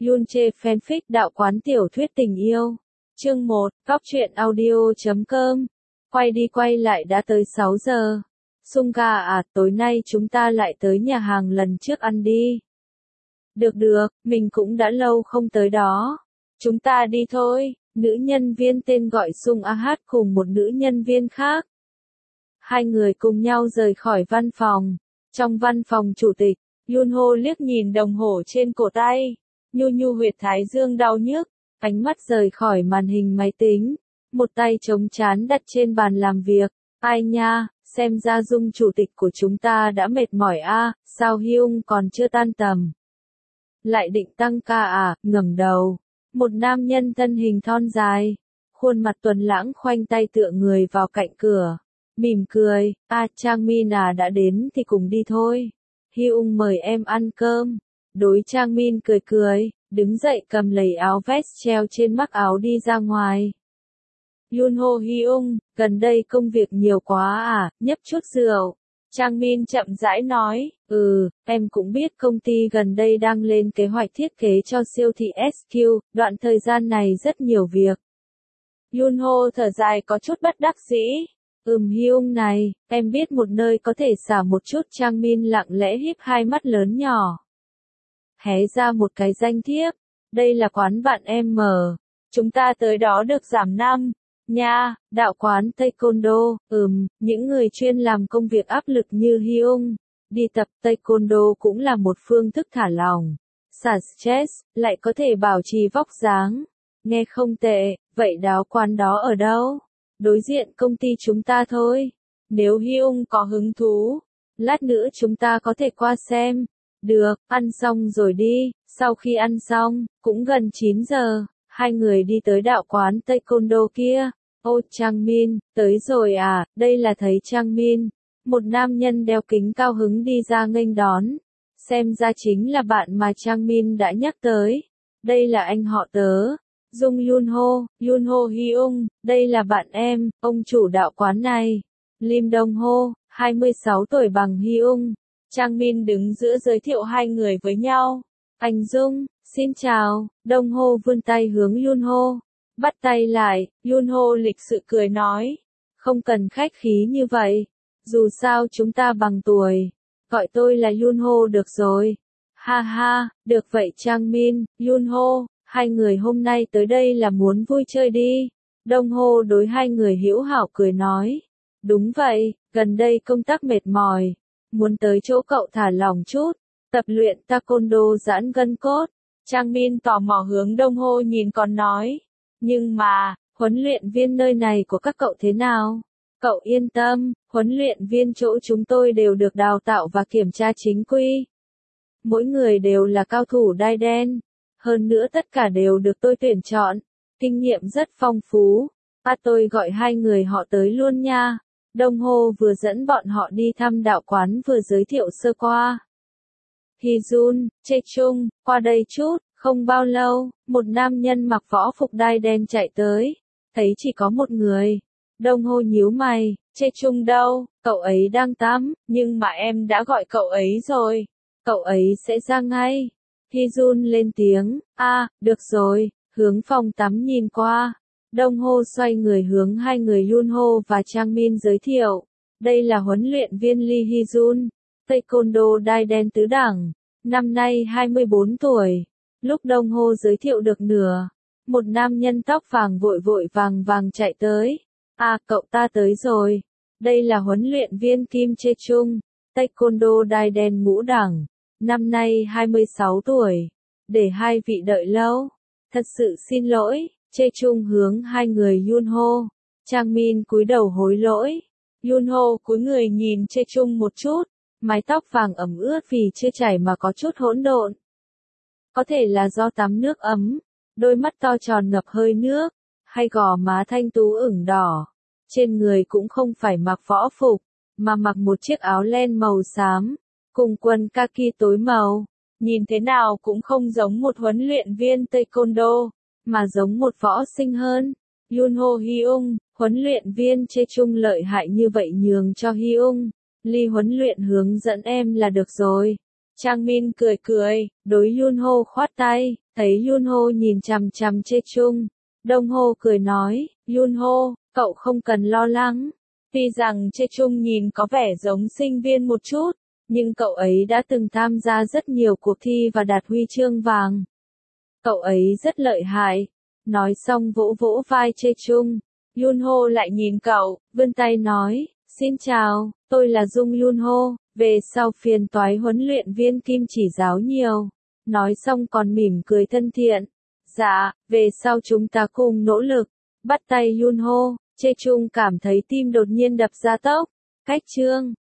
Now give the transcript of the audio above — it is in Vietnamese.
Yunche fanfic đạo quán tiểu thuyết tình yêu. Chương 1, Góc truyện audio.com. Quay đi quay lại đã tới 6 giờ. Sunga à, tối nay chúng ta lại tới nhà hàng lần trước ăn đi. Được, mình cũng đã lâu không tới đó. Chúng ta đi thôi. Nữ nhân viên tên gọi Sung Ah cùng một nữ nhân viên khác. Hai người cùng nhau rời khỏi văn phòng. Trong văn phòng chủ tịch, Yunho liếc nhìn đồng hồ trên cổ tay. Nhu huyệt thái dương đau nhức, ánh mắt rời khỏi màn hình máy tính. Một tay chống trán đặt trên bàn làm việc. Ai nha, xem ra Dung chủ tịch của chúng ta đã mệt mỏi a, sao Hyung còn chưa tan tầm. Lại định tăng ca à, ngẩng đầu. Một nam nhân thân hình thon dài, khuôn mặt tuấn lãng khoanh tay tựa người vào cạnh cửa, mỉm cười, Trang Min à đã đến thì cùng đi thôi. Hyung mời em ăn cơm. Đối Trang Min cười, đứng dậy cầm lấy áo vest treo trên mắc áo đi ra ngoài. Yunho Hyung, gần đây công việc nhiều quá à, nhấp chút rượu. Trang Min chậm rãi nói, em cũng biết công ty gần đây đang lên kế hoạch thiết kế cho siêu thị SQ, đoạn thời gian này rất nhiều việc. Yunho thở dài có chút bất đắc dĩ. Hyung này, em biết một nơi có thể xả một chút. Trang Min lặng lẽ híp hai mắt lớn nhỏ. Hé ra một cái danh thiếp, đây là quán bạn em mở. Chúng ta tới đó được giảm 5. Nha, đạo quán Taekwondo, những người chuyên làm công việc áp lực như Hyung, đi tập Taekwondo cũng là một phương thức thả lỏng, xả stress, lại có thể bảo trì vóc dáng. Nghe không tệ, vậy đạo quán đó ở đâu? Đối diện công ty chúng ta thôi. Nếu Hyung có hứng thú, lát nữa chúng ta có thể qua xem. Được, ăn xong rồi đi. Sau khi ăn xong, cũng gần 9 giờ. Hai người đi tới đạo quán Taekwondo kia. Ô Trang Min, tới rồi à, đây là thấy Trang Min. Một nam nhân đeo kính cao hứng đi ra nghênh đón. Xem ra chính là bạn mà Trang Min đã nhắc tới. Đây là anh họ tớ. Dung Yunho Hyung, đây là bạn em, ông chủ đạo quán này. Lim Dong Ho, 26 tuổi bằng Hyung. Trang Min đứng giữa giới thiệu hai người với nhau. Anh Dung, xin chào. Dong Ho vươn tay hướng Yunho. Bắt tay lại, Yunho lịch sự cười nói. Không cần khách khí như vậy. Dù sao chúng ta bằng tuổi. Gọi tôi là Yunho được rồi. Ha, được vậy Trang Min, Yunho. Hai người hôm nay tới đây là muốn vui chơi đi. Dong Ho đối hai người hữu hảo cười nói. Đúng vậy, gần đây công tác mệt mỏi. Muốn tới chỗ cậu thả lỏng chút. Tập luyện Taekwondo giãn gân cốt. Trang Min tò mò hướng Dong Ho nhìn còn nói. Nhưng mà, huấn luyện viên nơi này của các cậu thế nào? Cậu yên tâm, huấn luyện viên chỗ chúng tôi đều được đào tạo và kiểm tra chính quy. Mỗi người đều là cao thủ đai đen. Hơn nữa tất cả đều được tôi tuyển chọn. Kinh nghiệm rất phong phú. Tôi gọi hai người họ tới luôn nha. Dong Ho vừa dẫn bọn họ đi thăm đạo quán vừa giới thiệu sơ qua. Hijun, Chechung, qua đây chút. Không bao lâu, một nam nhân mặc võ phục đai đen chạy tới. Thấy chỉ có một người. Dong Ho nhíu mày, Chechung đâu, cậu ấy đang tắm, nhưng mà em đã gọi cậu ấy rồi. Cậu ấy sẽ ra ngay. Hijun lên tiếng, được rồi, hướng phòng tắm nhìn qua. Dong Ho xoay người hướng hai người Yunho và Trang Min giới thiệu. Đây là huấn luyện viên Lee Hijun, Taekwondo đai đen tứ đẳng, năm nay 24 tuổi. Lúc Dong Ho giới thiệu được nửa, một nam nhân tóc vàng vội vàng chạy tới. Cậu ta tới rồi. Đây là huấn luyện viên Kim Chechung, Taekwondo đai đen ngũ đẳng, năm nay 26 tuổi. Để hai vị đợi lâu. Thật sự xin lỗi. Chechung hướng hai người Yunho. Trang Min cúi đầu hối lỗi. Yunho cúi người nhìn Chechung một chút. Mái tóc vàng ẩm ướt vì chưa chảy mà có chút hỗn độn. Có thể là do tắm nước ấm, đôi mắt to tròn ngập hơi nước, hay gò má thanh tú ửng đỏ. Trên người cũng không phải mặc võ phục, mà mặc một chiếc áo len màu xám, cùng quần kaki tối màu. Nhìn thế nào cũng không giống một huấn luyện viên Taekwondo, mà giống một võ sinh hơn. Yunho Hyung, huấn luyện viên Chechung lợi hại như vậy nhường cho Hyung. Lee huấn luyện hướng dẫn em là được rồi. Trang Min cười cười, đối Yunho khoát tay, thấy Yunho nhìn chằm chằm Chê Chung. Đông Ho cười nói, Yunho, cậu không cần lo lắng. Tuy rằng Chê Chung nhìn có vẻ giống sinh viên một chút, nhưng cậu ấy đã từng tham gia rất nhiều cuộc thi và đạt huy chương vàng. Cậu ấy rất lợi hại. Nói xong vỗ vỗ vai Chê Chung. Yunho lại nhìn cậu, vươn tay nói, xin chào, tôi là Dung Yunho, về sau phiền toái huấn luyện viên Kim chỉ giáo nhiều. Nói xong còn mỉm cười thân thiện. Dạ, về sau chúng ta cùng nỗ lực. Bắt tay Yunho, Chê Chung cảm thấy tim đột nhiên đập ra tốc. Cách chương